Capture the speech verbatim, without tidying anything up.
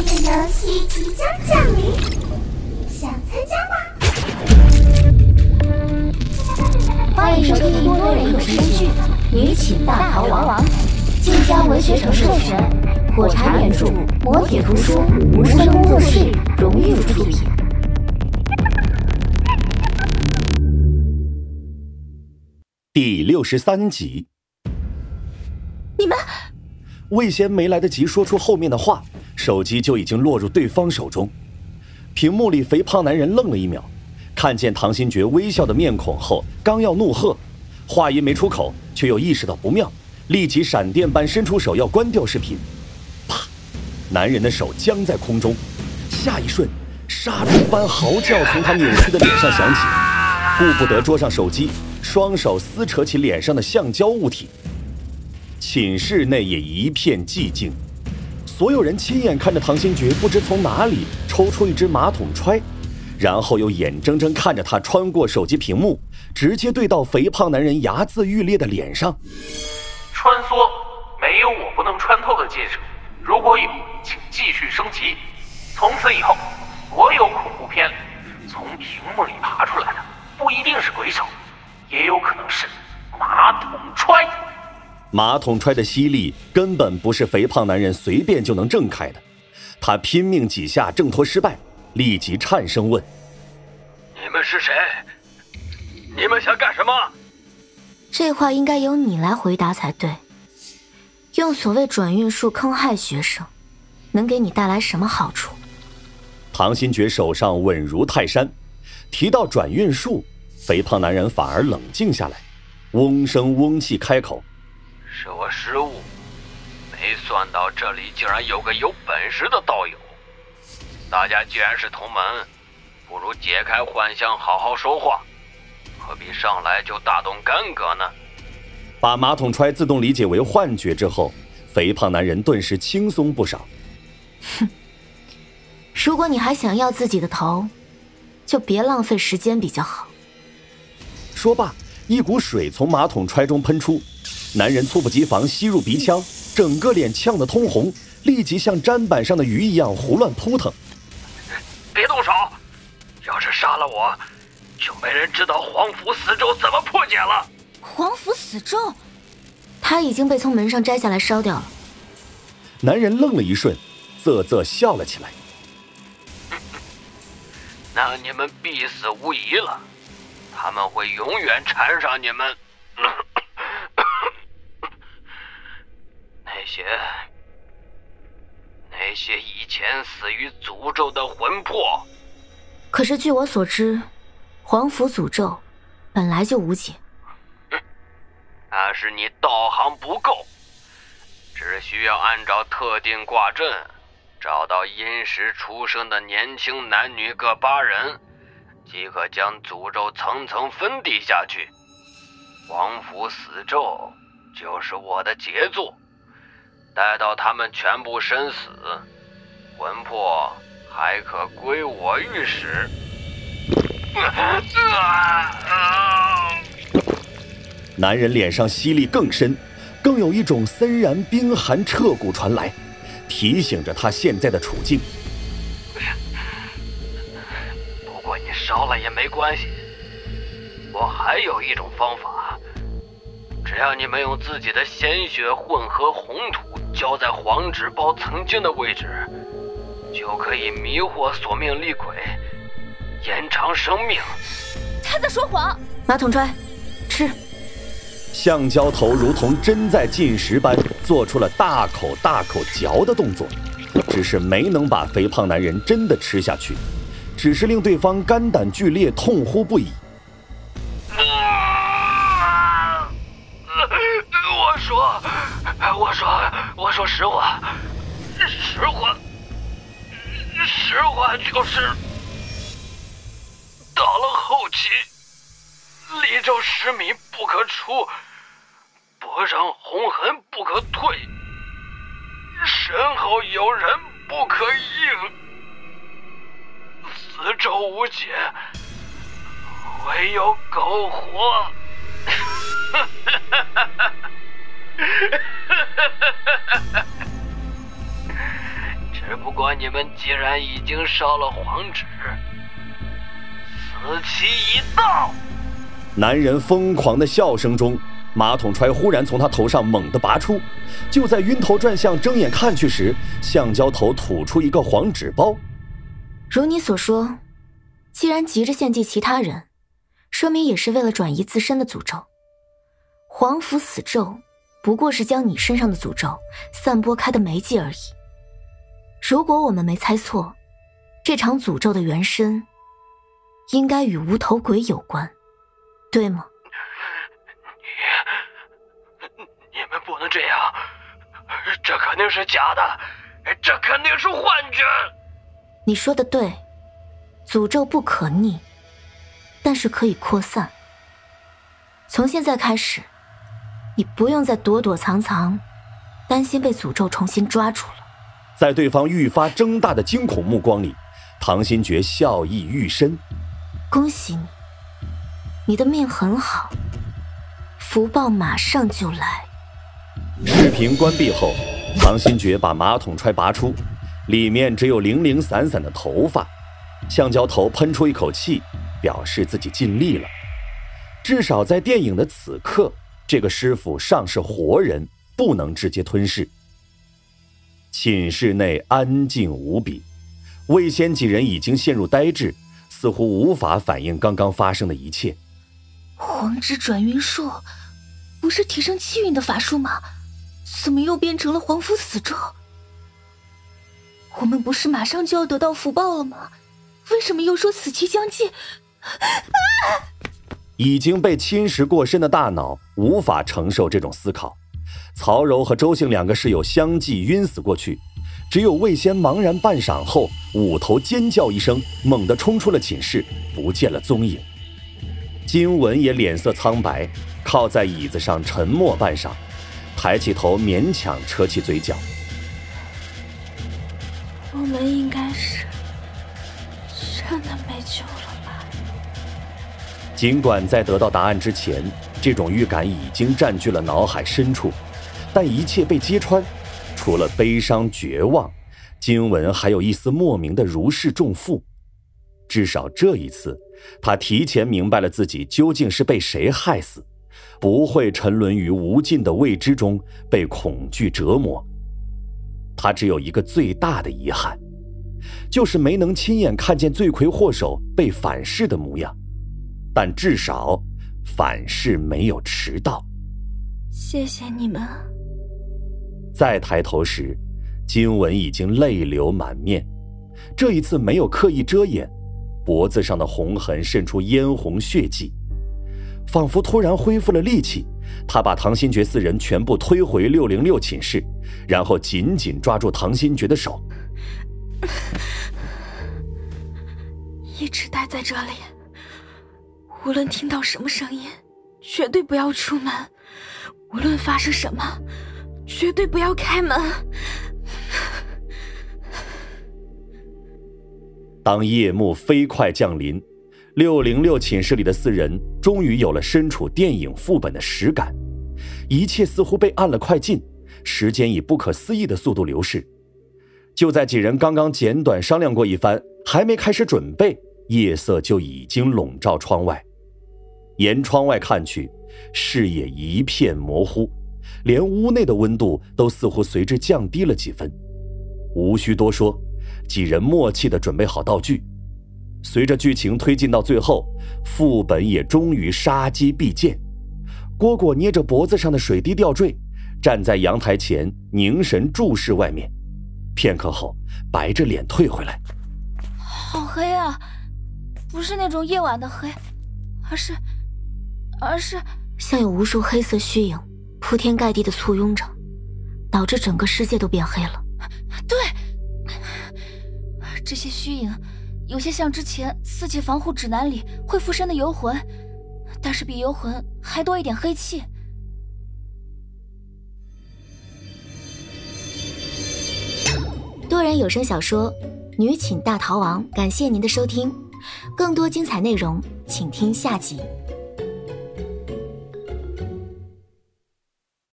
的游戏即将降临，想参加吗？欢迎收听多人有声剧《女寝大逃亡》，晋江文学城授权，火柴原著，磨铁图书，无声工作室荣誉出品。 第六十三集。 你们魏贤没来得及说出后面的话，手机就已经落入对方手中。屏幕里肥胖男人愣了一秒，看见唐新觉微笑的面孔后，刚要怒喝，话音没出口，却又意识到不妙，立即闪电般伸出手要关掉视频。啪！男人的手僵在空中，下一瞬，杀猪般嚎叫从他扭曲的脸上响起，顾不得桌上手机，双手撕扯起脸上的橡胶物体。寝室内也一片寂静，所有人亲眼看着唐新觉不知从哪里抽出一只马桶揣，然后又眼睁睁看着他穿过手机屏幕，直接对到肥胖男人睚眦欲裂的脸上。 穿梭，没有我不能穿透的建设，如果有，请继续升级。从此以后，所有恐怖片从屏幕里爬出来的，不一定是鬼手，也有可能是马桶揣。 马桶揣的吸力根本不是肥胖男人随便就能挣开的，他拼命几下挣脱失败，立即颤声问： 你们是谁？你们想干什么？ 这话应该由你来回答才对。用所谓转运术坑害学生，能给你带来什么好处？ 唐新觉手上稳如泰山，提到转运术，肥胖男人反而冷静下来，嗡声嗡气开口： 是我失误，没算到这里竟然有个有本事的道友。大家既然是同门，不如解开幻象，好好说话，何必上来就大动干戈呢？ 把马桶揣自动理解为幻觉之后，肥胖男人顿时轻松不少。 哼，如果你还想要自己的头，就别浪费时间比较好。 说罢，一股水从马桶揣中喷出，男人猝不及防吸入鼻腔，整个脸呛得通红，立即像砧板上的鱼一样胡乱扑腾。 别动手，要是杀了我，就没人知道皇府死咒怎么破解了。 皇府死咒，他已经被从门上摘下来烧掉了。 男人愣了一瞬，啧啧笑了起来。 那你们必死无疑了，他们会永远缠上你们。那些那些以前死于诅咒的魂魄。 可是据我所知，皇府诅咒本来就无解。 那是你道行不够，只需要按照特定卦阵找到阴时出生的年轻男女各八人，即可将诅咒层层分递下去。皇府死咒就是我的杰作，待到他们全部身死，魂魄还可归我御史。 男人脸上吸力更深，更有一种森然冰寒彻骨传来，提醒着他现在的处境。 不过你烧了也没关系，我还有一种方法，只要你们用自己的鲜血混合红土浇在黄纸包曾经的位置，就可以迷惑索命厉鬼，延长生命。 他在说谎。马桶揣，吃。 橡胶头如同针在进食般做出了大口大口嚼的动作，只是没能把肥胖男人真的吃下去，只是令对方肝胆俱裂，痛呼不已。 啊、我说我说我说实话，实话实话就是到了后期，离咒十米不可出，脖上红痕不可退，身后有人不可应，死咒无解，唯有苟活。只不过果你们既然已经烧了黄纸，此期已到。 男人疯狂的笑声中，马桶揣忽然从他头上猛地拔出，就在晕头转向睁眼看去时，橡胶头吐出一个黄纸包。 如你所说，既然急着献祭其他人，说明也是为了转移自身的诅咒。黄符死咒不过是将你身上的诅咒散播开的媒介而已。如果我们没猜错，这场诅咒的原身应该与无头鬼有关，对吗？ 你你们不能这样，这肯定是假的，这肯定是幻觉。 你说的对，诅咒不可逆，但是可以扩散。从现在开始，你不用再躲躲藏藏，担心被诅咒重新抓住了。 在对方愈发睁大的惊恐目光里，唐新觉笑意愈深。 恭喜你，你的命很好，福报马上就来。 视频关闭后，唐新觉把马桶揣拔出，里面只有零零散散的头发。橡胶头喷出一口气，表示自己尽力了。至少在电影的此刻，这个师傅尚是活人，不能直接吞噬。寝室内安静无比，魏仙几人已经陷入呆滞，似乎无法反应刚刚发生的一切。 黄纸转运术不是提升气运的法术吗？怎么又变成了黄符死咒？我们不是马上就要得到福报了吗？为什么又说死期将近？啊！ 已经被侵蚀过深的大脑无法承受这种思考，曹柔和周姓两个室友相继晕死过去，只有魏仙茫然半晌后，捂头尖叫一声，猛地冲出了寝室，不见了踪影。金文也脸色苍白，靠在椅子上沉默半晌，抬起头勉强扯起嘴角。 我们应该是真的没救了吧？ 尽管在得到答案之前，这种预感已经占据了脑海深处，但一切被揭穿，除了悲伤绝望，金文还有一丝莫名的如释重负。至少这一次，他提前明白了自己究竟是被谁害死，不会沉沦于无尽的未知中被恐惧折磨。他只有一个最大的遗憾，就是没能亲眼看见罪魁祸首被反噬的模样，但至少反噬没有迟到。 谢谢你们。 再抬头时，金文已经泪流满面，这一次没有刻意遮掩，脖子上的红痕渗出嫣红血迹，仿佛突然恢复了力气。他把唐新觉四人全部推回六零六寝室，然后紧紧抓住唐新觉的手。 一直待在这里，无论听到什么声音，绝对不要出门，无论发生什么，绝对不要开门。 当夜幕飞快降临，六零六寝室里的四人终于有了身处电影副本的实感，一切似乎被按了快进，时间以不可思议的速度流逝。就在几人刚刚简短商量过一番，还没开始准备，夜色就已经笼罩窗外。沿窗外看去，视野一片模糊，连屋内的温度都似乎随之降低了几分。无需多说，几人默契地准备好道具。随着剧情推进到最后，副本也终于杀机必见。蝈蝈捏着脖子上的水滴吊坠，站在阳台前凝神注视外面，片刻后白着脸退回来。 好黑啊，不是那种夜晚的黑，而是而是像有无数黑色虚影铺天盖地的簇拥着，导致整个世界都变黑了。 对，这些虚影有些像之前四级防护指南里会附身的游魂，但是比游魂还多一点黑气。 多人有声小说《女寝大逃亡》，感谢您的收听，更多精彩内容请听下集。